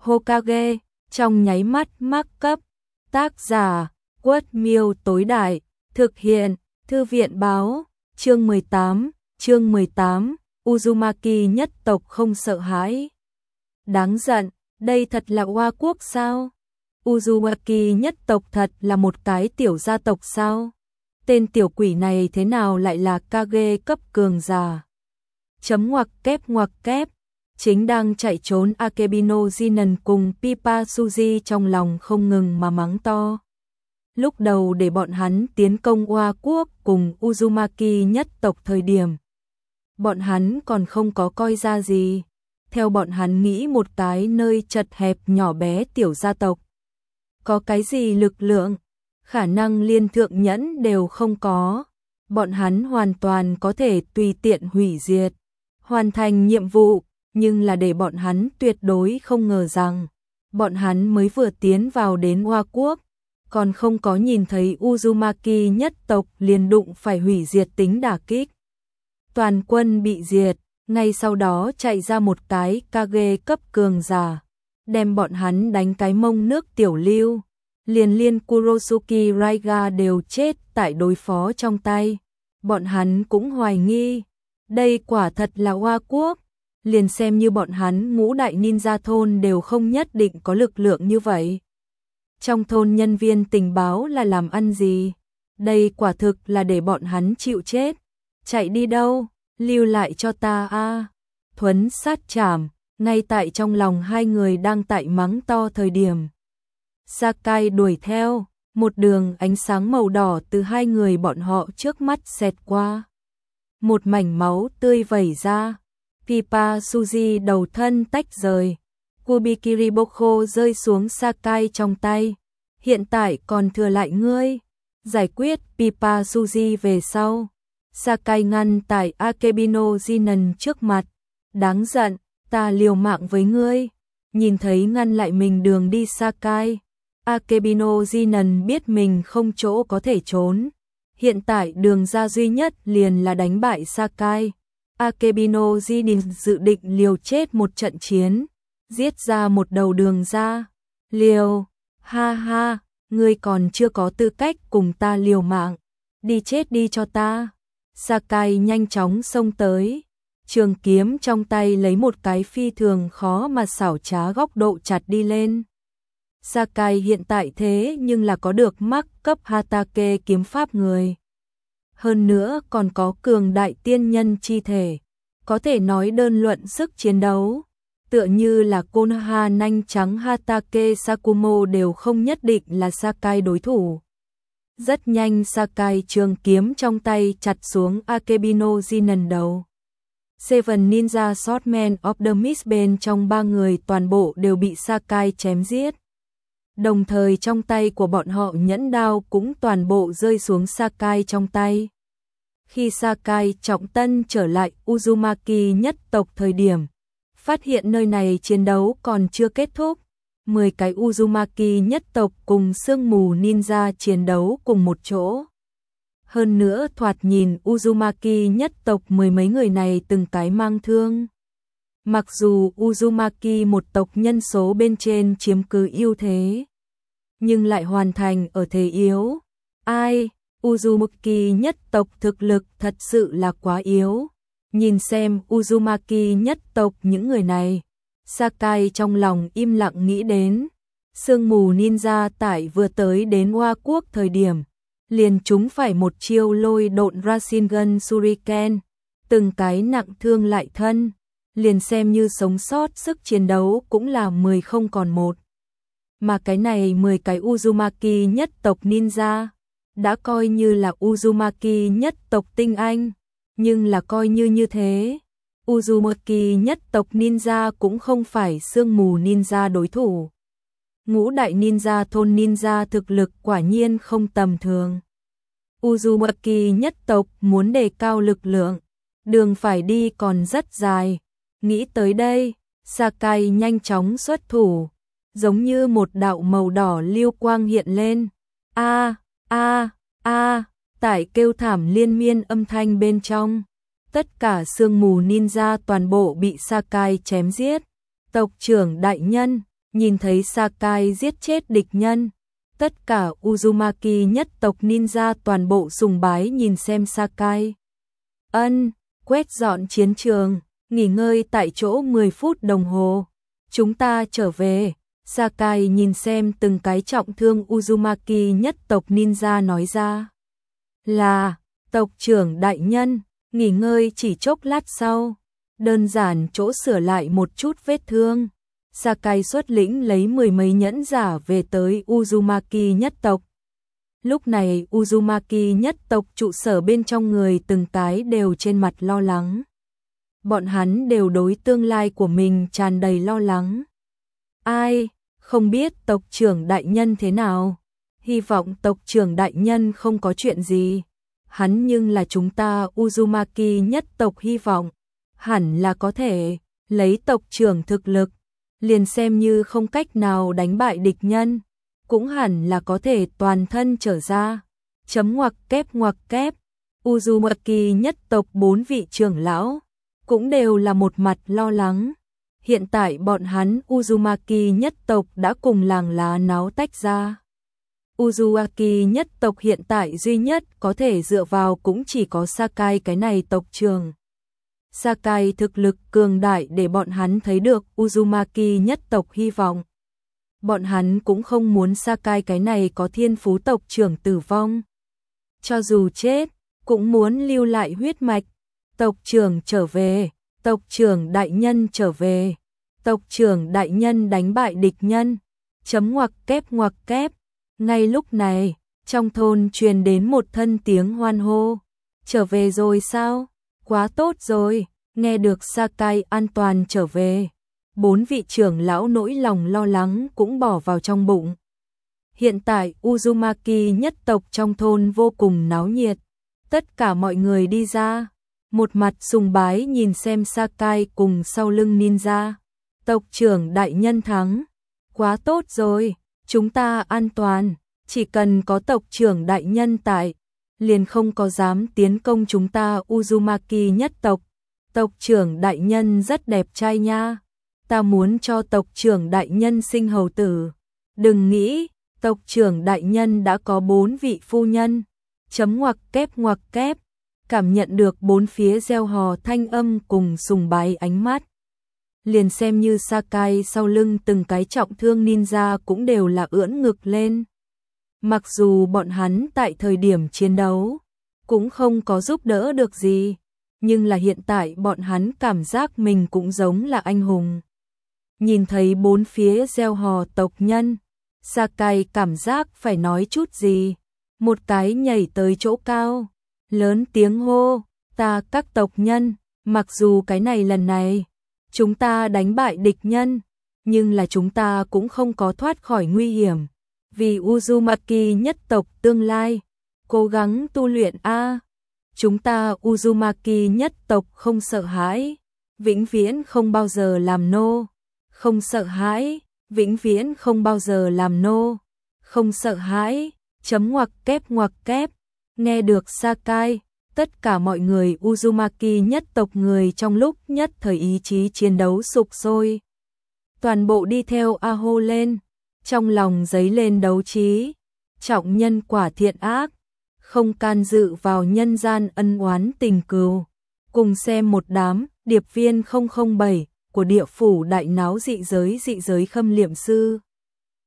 Hokage, trong nháy mắt mắc cấp. Tác giả, Quất Miêu tối đại, thực hiện, Thư viện báo, chương 18, Uzumaki nhất tộc không sợ hãi. Đáng giận, đây thật là Hoa quốc sao? Uzumaki nhất tộc thật là một cái tiểu gia tộc sao? Tên tiểu quỷ này thế nào lại là Kage cấp cường giả? Chấm ngoặc kép. Chính đang chạy trốn Akebino Jinan cùng Pipa Suji trong lòng không ngừng mà mắng to. Lúc đầu để bọn hắn tiến công Hoa quốc cùng Uzumaki nhất tộc thời điểm, bọn hắn còn không có coi ra gì. Theo bọn hắn nghĩ một cái nơi chật hẹp nhỏ bé tiểu gia tộc, có cái gì lực lượng, khả năng liên thượng nhẫn đều không có. Bọn hắn hoàn toàn có thể tùy tiện hủy diệt, hoàn thành nhiệm vụ. Nhưng là để bọn hắn tuyệt đối không ngờ rằng, bọn hắn mới vừa tiến vào đến Hoa quốc, còn không có nhìn thấy Uzumaki nhất tộc liền đụng phải hủy diệt tính đả kích. Toàn quân bị diệt, ngay sau đó chạy ra một cái Kage cấp cường giả, đem bọn hắn đánh cái mông nước tiểu lưu, liên Kurosuke Raiga đều chết tại đối phó trong tay. Bọn hắn cũng hoài nghi, đây quả thật là Hoa quốc. Liền xem như bọn hắn ngũ đại ninja thôn đều không nhất định có lực lượng như vậy. Trong thôn nhân viên tình báo là làm ăn gì? Đây quả thực là để bọn hắn chịu chết. Chạy đi đâu? Lưu lại cho ta a. Thuấn sát chảm, ngay tại trong lòng hai người đang tại mắng to thời điểm. Sakai đuổi theo, một đường ánh sáng màu đỏ từ hai người bọn họ trước mắt xẹt qua. Một mảnh máu tươi vẩy ra. Pipa Suji đầu thân tách rời, Kubikiri Boko rơi xuống Sakai trong tay. Hiện tại còn thừa lại ngươi. Giải quyết Pipa Suji về sau. Sakai ngăn tại Akebino Jinan trước mặt. Đáng giận, ta liều mạng với ngươi. Nhìn thấy ngăn lại mình đường đi Sakai, Akebino Jinan biết mình không chỗ có thể trốn. Hiện tại đường ra duy nhất liền là đánh bại Sakai. Akebino Jinan dự định liều chết một trận chiến, giết ra một đầu đường ra. Liều, ha ha, ngươi còn chưa có tư cách cùng ta liều mạng, đi chết đi cho ta. Sakai nhanh chóng xông tới, trường kiếm trong tay lấy một cái phi thường khó mà xảo trá góc độ chặt đi lên. Sakai hiện tại thế nhưng là có được mắc cấp Hatake kiếm pháp người. Hơn nữa còn có cường đại tiên nhân chi thể, có thể nói đơn luận sức chiến đấu, tựa như là Konoha nanh trắng Hatake Sakumo đều không nhất định là Sakai đối thủ. Rất nhanh Sakai trường kiếm trong tay chặt xuống Akebino Jinan đầu. Seven Ninja Swordman of the Mist bên trong ba người toàn bộ đều bị Sakai chém giết. Đồng thời trong tay của bọn họ nhẫn đao cũng toàn bộ rơi xuống Sakai trong tay. Khi Sakai trọng tân trở lại Uzumaki nhất tộc thời điểm, phát hiện nơi này chiến đấu còn chưa kết thúc. 10 cái Uzumaki nhất tộc cùng sương mù ninja chiến đấu cùng một chỗ. Hơn nữa thoạt nhìn Uzumaki nhất tộc mười mấy người này từng cái mang thương. Mặc dù Uzumaki một tộc nhân số bên trên chiếm cứ ưu thế, nhưng lại hoàn thành ở thế yếu. Ai? Uzumaki nhất tộc thực lực thật sự là quá yếu. Nhìn xem Uzumaki nhất tộc những người này, Sakai trong lòng im lặng nghĩ đến. Sương mù ninja tại vừa tới đến Hoa quốc thời điểm, liền chúng phải một chiêu lôi độn Rasengan Shuriken, từng cái nặng thương lại thân, liền xem như sống sót sức chiến đấu cũng là 10 không còn một. Mà cái này 10 cái Uzumaki nhất tộc ninja đã coi như là Uzumaki nhất tộc tinh anh, nhưng là coi như thế, Uzumaki nhất tộc ninja cũng không phải sương mù ninja đối thủ. Ngũ đại ninja thôn ninja thực lực quả nhiên không tầm thường. Uzumaki nhất tộc muốn đề cao lực lượng, đường phải đi còn rất dài. Nghĩ tới đây, Sakai nhanh chóng xuất thủ, giống như một đạo màu đỏ lưu quang hiện lên. Tại kêu thảm liên miên âm thanh bên trong, tất cả sương mù ninja toàn bộ bị Sakai chém giết. Tộc trưởng đại nhân, nhìn thấy Sakai giết chết địch nhân. Tất cả Uzumaki nhất tộc ninja toàn bộ sùng bái nhìn xem Sakai. Quét dọn chiến trường, nghỉ ngơi tại chỗ 10 phút đồng hồ. Chúng ta trở về. Sakai nhìn xem từng cái trọng thương Uzumaki nhất tộc ninja nói ra. Là, tộc trưởng đại nhân, nghỉ ngơi chỉ chốc lát sau. Đơn giản chỗ sửa lại một chút vết thương. Sakai xuất lĩnh lấy 10 mấy nhẫn giả về tới Uzumaki nhất tộc. Lúc này Uzumaki nhất tộc trụ sở bên trong người từng cái đều trên mặt lo lắng. Bọn hắn đều đối tương lai của mình tràn đầy lo lắng. Ai, không biết tộc trưởng đại nhân thế nào? Hy vọng tộc trưởng đại nhân không có chuyện gì. Hắn nhưng là chúng ta Uzumaki nhất tộc hy vọng. Hẳn là có thể, lấy tộc trưởng thực lực. Liền xem như không cách nào đánh bại địch nhân. Cũng hẳn là có thể toàn thân trở ra. Ngoặc kép. Uzumaki nhất tộc 4 vị trưởng lão. Cũng đều là một mặt lo lắng. Hiện tại bọn hắn Uzumaki nhất tộc đã cùng làng lá náo tách ra. Uzumaki nhất tộc hiện tại duy nhất có thể dựa vào cũng chỉ có Sakai cái này tộc trưởng. Sakai thực lực cường đại để bọn hắn thấy được Uzumaki nhất tộc hy vọng. Bọn hắn cũng không muốn Sakai cái này có thiên phú tộc trưởng tử vong. Cho dù chết, cũng muốn lưu lại huyết mạch. Tộc trưởng trở về, tộc trưởng đại nhân trở về. Tộc trưởng đại nhân đánh bại địch nhân. Ngoặc kép. Ngay lúc này, trong thôn truyền đến một thân tiếng hoan hô. Trở về rồi sao? Quá tốt rồi, nghe được Sakai an toàn trở về. 4 vị trưởng lão nỗi lòng lo lắng cũng bỏ vào trong bụng. Hiện tại Uzumaki nhất tộc trong thôn vô cùng náo nhiệt. Tất cả mọi người đi ra. Một mặt sùng bái nhìn xem Sakai cùng sau lưng ninja. Tộc trưởng đại nhân thắng. Quá tốt rồi, chúng ta an toàn. Chỉ cần có tộc trưởng đại nhân tại, liền không có dám tiến công chúng ta Uzumaki nhất tộc. Tộc trưởng đại nhân rất đẹp trai nha. Ta muốn cho tộc trưởng đại nhân sinh hầu tử. Đừng nghĩ, tộc trưởng đại nhân đã có 4 vị phu nhân. Ngoặc kép. Cảm nhận được 4 phía reo hò thanh âm cùng sùng bái ánh mắt. Liền xem như Sakai sau lưng từng cái trọng thương ninja cũng đều là ưỡn ngực lên. Mặc dù bọn hắn tại thời điểm chiến đấu cũng không có giúp đỡ được gì, nhưng là hiện tại bọn hắn cảm giác mình cũng giống là anh hùng. Nhìn thấy 4 phía reo hò tộc nhân, Sakai cảm giác phải nói chút gì. Một cái nhảy tới chỗ cao, lớn tiếng hô, ta các tộc nhân, mặc dù cái này lần này, chúng ta đánh bại địch nhân, nhưng là chúng ta cũng không có thoát khỏi nguy hiểm. Vì Uzumaki nhất tộc tương lai, cố gắng tu luyện a. Chúng ta Uzumaki nhất tộc không sợ hãi, vĩnh viễn không bao giờ làm nô. Không sợ hãi, vĩnh viễn không bao giờ làm nô. Không sợ hãi. Ngoặc kép. Nghe được Sakai, tất cả mọi người Uzumaki nhất tộc người trong lúc nhất thời ý chí chiến đấu sục sôi. Toàn bộ đi theo a hô lên, trong lòng dấy lên đấu trí. Trọng nhân quả thiện ác, không can dự vào nhân gian ân oán tình cừu. Cùng xem một đám điệp viên 007 của địa phủ đại náo dị giới khâm liệm sư.